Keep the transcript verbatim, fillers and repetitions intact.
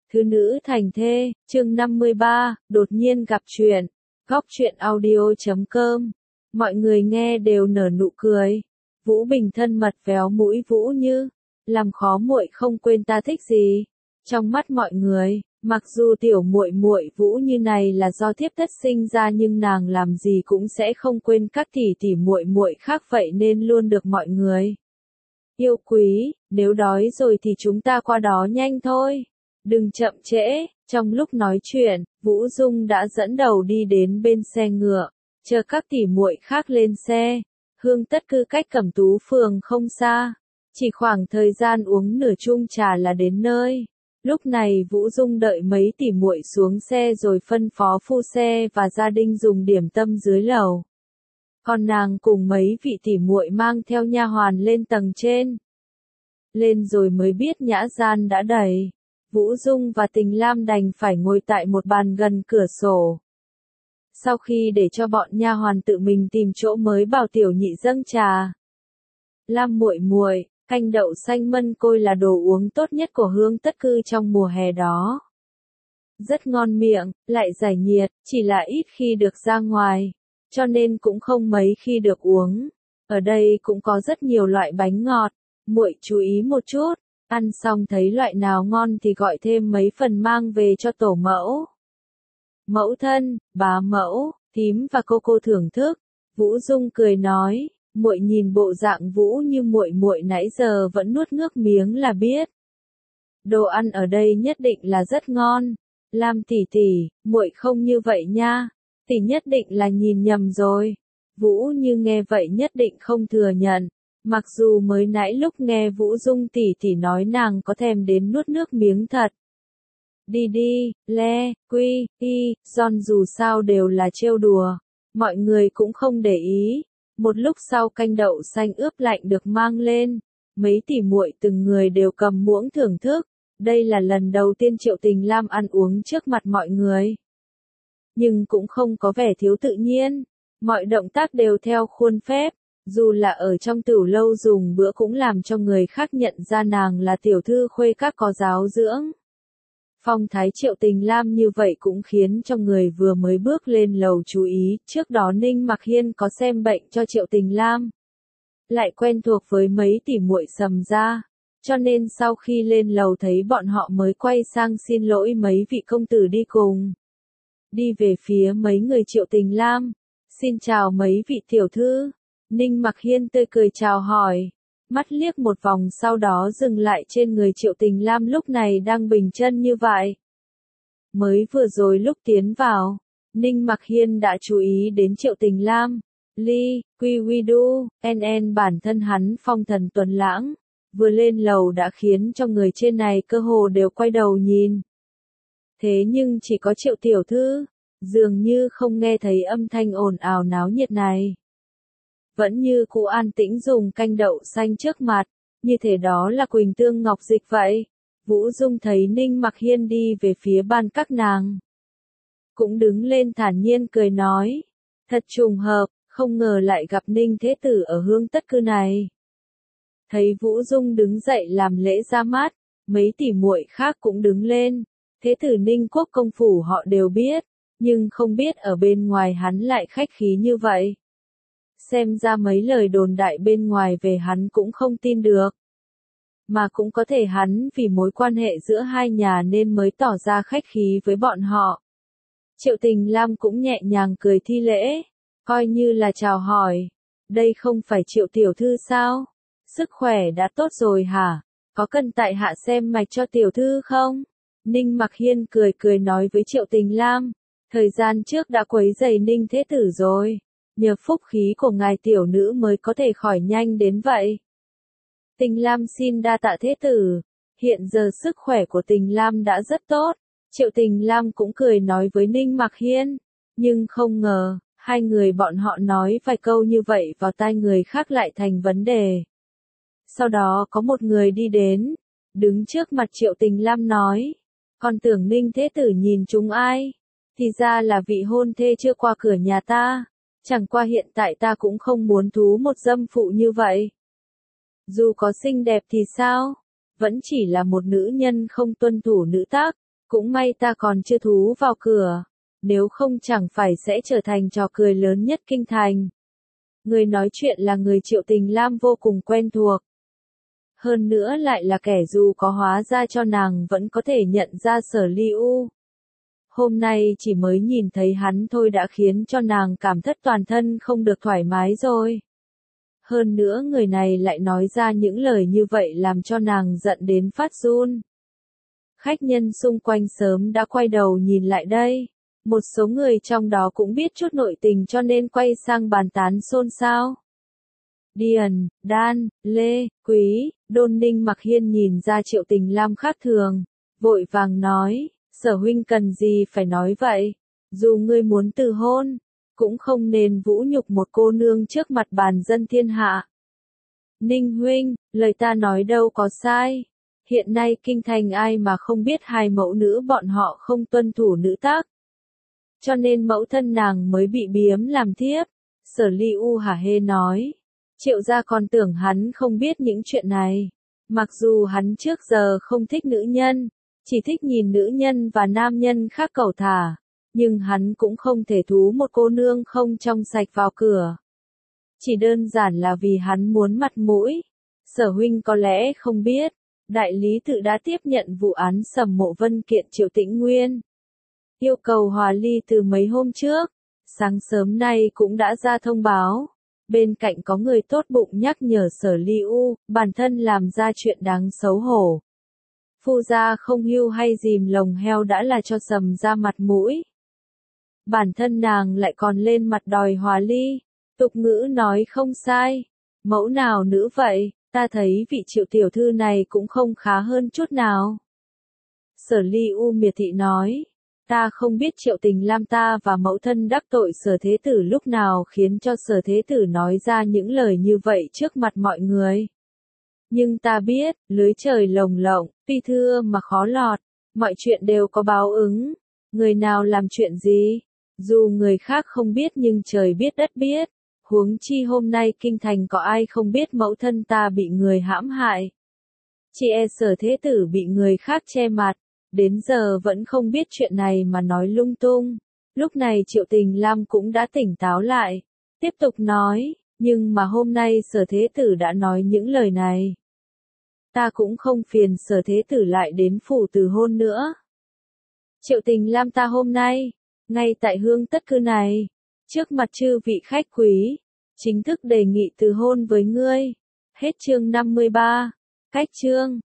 Thứ nữ thành thê, chương năm mươi ba, đột nhiên gặp chuyện. Góc truyện audio chấm com. Mọi người nghe đều nở nụ cười. Vũ Bình thân mật véo mũi Vũ Như, làm khó muội không quên ta thích gì. Trong mắt mọi người, mặc dù tiểu muội muội Vũ Như này là do thiếp thất sinh ra nhưng nàng làm gì cũng sẽ không quên các tỷ tỷ muội muội khác vậy nên luôn được mọi người yêu quý. Nếu đói rồi thì chúng ta qua đó nhanh thôi. Đừng chậm trễ. Trong lúc nói chuyện, Vũ Dung đã dẫn đầu đi đến bên xe ngựa, chờ các tỷ muội khác lên xe. Hương Tất Cư cách Cẩm Tú phường không xa, chỉ khoảng thời gian uống nửa chung trà là đến nơi. Lúc này Vũ Dung đợi mấy tỷ muội xuống xe rồi phân phó phu xe và gia đình dùng điểm tâm dưới lầu. Còn nàng cùng mấy vị tỷ muội mang theo nha hoàn lên tầng trên. Lên rồi mới biết nhã gian đã đầy. Vũ Dung và Tình Lam đành phải ngồi tại một bàn gần cửa sổ. Sau khi để cho bọn nha hoàn tự mình tìm chỗ mới bảo tiểu nhị dâng trà. Lam muội muội, canh đậu xanh mân côi là đồ uống tốt nhất của Hương Tất Cư trong mùa hè đó. Rất ngon miệng, lại giải nhiệt, chỉ là ít khi được ra ngoài, cho nên cũng không mấy khi được uống. Ở đây cũng có rất nhiều loại bánh ngọt, muội chú ý một chút. Ăn xong thấy loại nào ngon thì gọi thêm mấy phần mang về cho tổ mẫu. Mẫu thân, bá mẫu, thím và cô cô thưởng thức. Vũ Dung cười nói, muội nhìn bộ dạng Vũ Như muội muội nãy giờ vẫn nuốt nước miếng là biết. Đồ ăn ở đây nhất định là rất ngon. Lam tỷ tỷ, muội không như vậy nha. Tỷ nhất định là nhìn nhầm rồi. Vũ Như nghe vậy nhất định không thừa nhận. Mặc dù mới nãy lúc nghe Vũ Dung tỷ tỷ nói nàng có thèm đến nuốt nước miếng thật. Đi đi, le, quy, y, giòn dù sao đều là trêu đùa. Mọi người cũng không để ý. Một lúc sau canh đậu xanh ướp lạnh được mang lên. Mấy tỷ muội từng người đều cầm muỗng thưởng thức. Đây là lần đầu tiên Triệu Tình Lam ăn uống trước mặt mọi người. Nhưng cũng không có vẻ thiếu tự nhiên. Mọi động tác đều theo khuôn phép. Dù là ở trong tửu lâu dùng bữa cũng làm cho người khác nhận ra nàng là tiểu thư khuê các có giáo dưỡng. Phong thái Triệu Tình Lam như vậy cũng khiến cho người vừa mới bước lên lầu chú ý. Trước đó Ninh Mặc Hiên có xem bệnh cho Triệu Tình Lam, lại quen thuộc với mấy tỷ muội Sầm gia, cho nên sau khi lên lầu thấy bọn họ mới quay sang xin lỗi mấy vị công tử đi cùng. Đi về phía mấy người Triệu Tình Lam, xin chào mấy vị tiểu thư. Ninh Mặc Hiên tươi cười chào hỏi, mắt liếc một vòng sau đó dừng lại trên người Triệu Tình Lam lúc này đang bình chân như vậy. Mới vừa rồi lúc tiến vào, Ninh Mặc Hiên đã chú ý đến Triệu Tình Lam. Ly, Quy Quy Du, en en bản thân hắn phong thần tuấn lãng, vừa lên lầu đã khiến cho người trên này cơ hồ đều quay đầu nhìn. Thế nhưng chỉ có Triệu tiểu thư, dường như không nghe thấy âm thanh ồn ào náo nhiệt này. Vẫn như cũ an tĩnh dùng canh đậu xanh trước mặt, như thể đó là Quỳnh Tương Ngọc Dịch vậy. Vũ Dung thấy Ninh Mặc Hiên đi về phía ban các nàng, cũng đứng lên thản nhiên cười nói, thật trùng hợp, không ngờ lại gặp Ninh Thế Tử ở Hương Tất Cư này. Thấy Vũ Dung đứng dậy làm lễ ra mắt, mấy tỷ muội khác cũng đứng lên. Thế Tử Ninh Quốc công phủ họ đều biết, nhưng không biết ở bên ngoài hắn lại khách khí như vậy. Xem ra mấy lời đồn đại bên ngoài về hắn cũng không tin được. Mà cũng có thể hắn vì mối quan hệ giữa hai nhà nên mới tỏ ra khách khí với bọn họ. Triệu Tình Lam cũng nhẹ nhàng cười thi lễ, coi như là chào hỏi. Đây không phải Triệu tiểu thư sao? Sức khỏe đã tốt rồi hả? Có cần tại hạ xem mạch cho tiểu thư không? Ninh Mặc Hiên cười cười nói với Triệu Tình Lam, thời gian trước đã quấy rầy Ninh Thế Tử rồi. Nhờ phúc khí của ngài tiểu nữ mới có thể khỏi nhanh đến vậy. Tình Lam xin đa tạ Thế Tử. Hiện giờ sức khỏe của Tình Lam đã rất tốt. Triệu Tình Lam cũng cười nói với Ninh Mặc Hiên. Nhưng không ngờ, hai người bọn họ nói vài câu như vậy vào tai người khác lại thành vấn đề. Sau đó có một người đi đến, đứng trước mặt Triệu Tình Lam nói, còn tưởng Ninh Thế Tử nhìn chúng ai, thì ra là vị hôn thê chưa qua cửa nhà ta. Chẳng qua hiện tại ta cũng không muốn thú một dâm phụ như vậy. Dù có xinh đẹp thì sao? Vẫn chỉ là một nữ nhân không tuân thủ nữ tắc. Cũng may ta còn chưa thú vào cửa, nếu không chẳng phải sẽ trở thành trò cười lớn nhất kinh thành. Người nói chuyện là người Triệu Tình Lam vô cùng quen thuộc. Hơn nữa lại là kẻ dù có hóa ra cho nàng vẫn có thể nhận ra Sở Ly U. Hôm nay chỉ mới nhìn thấy hắn thôi đã khiến cho nàng cảm thất toàn thân không được thoải mái rồi. Hơn nữa người này lại nói ra những lời như vậy làm cho nàng giận đến phát run. Khách nhân xung quanh sớm đã quay đầu nhìn lại đây. Một số người trong đó cũng biết chút nội tình cho nên quay sang bàn tán xôn xao. Điền, Đan, Lê, Quý, Đôn Ninh Mặc Hiên nhìn ra Triệu Tình Lam khác thường, vội vàng nói, Sở huynh cần gì phải nói vậy, dù ngươi muốn từ hôn, cũng không nên vũ nhục một cô nương trước mặt bàn dân thiên hạ. Ninh huynh, lời ta nói đâu có sai, hiện nay kinh thành ai mà không biết hai mẫu nữ bọn họ không tuân thủ nữ tác. Cho nên mẫu thân nàng mới bị biếm làm thiếp, Sở Ly U hả hê nói. Triệu gia còn tưởng hắn không biết những chuyện này. Mặc dù hắn trước giờ không thích nữ nhân, chỉ thích nhìn nữ nhân và nam nhân khác cẩu thả, nhưng hắn cũng không thể thú một cô nương không trong sạch vào cửa. Chỉ đơn giản là vì hắn muốn mặt mũi. Sở huynh có lẽ không biết, đại lý tự đã tiếp nhận vụ án Sầm Mộ Vân kiện Triệu Tĩnh Nguyên. Yêu cầu hòa ly từ mấy hôm trước, sáng sớm nay cũng đã ra thông báo. Bên cạnh có người tốt bụng nhắc nhở Sở Ly U, bản thân làm ra chuyện đáng xấu hổ. Phu gia không hưu hay dìm lồng heo đã là cho Sầm ra mặt mũi. Bản thân nàng lại còn lên mặt đòi hòa ly, tục ngữ nói không sai. Mẫu nào nữ vậy, ta thấy vị Triệu tiểu thư này cũng không khá hơn chút nào. Sở Ly U miệt thị nói. Ta không biết Triệu Tình Lam ta và mẫu thân đắc tội Sở Thế Tử lúc nào khiến cho Sở Thế Tử nói ra những lời như vậy trước mặt mọi người. Nhưng ta biết, lưới trời lồng lộng, tuy thưa mà khó lọt, mọi chuyện đều có báo ứng. Người nào làm chuyện gì, dù người khác không biết nhưng trời biết đất biết. Huống chi hôm nay kinh thành có ai không biết mẫu thân ta bị người hãm hại. Chỉ e Sở Thế Tử bị người khác che mặt. Đến giờ vẫn không biết chuyện này mà nói lung tung. Lúc này Triệu Tình Lam cũng đã tỉnh táo lại. Tiếp tục nói, nhưng mà hôm nay Sở Thế Tử đã nói những lời này. Ta cũng không phiền Sở Thế Tử lại đến phủ từ hôn nữa. Triệu Tình Lam ta hôm nay, ngay tại hương tất cư này, trước mặt chư vị khách quý, chính thức đề nghị từ hôn với ngươi. Hết chương năm mươi ba. Cách chương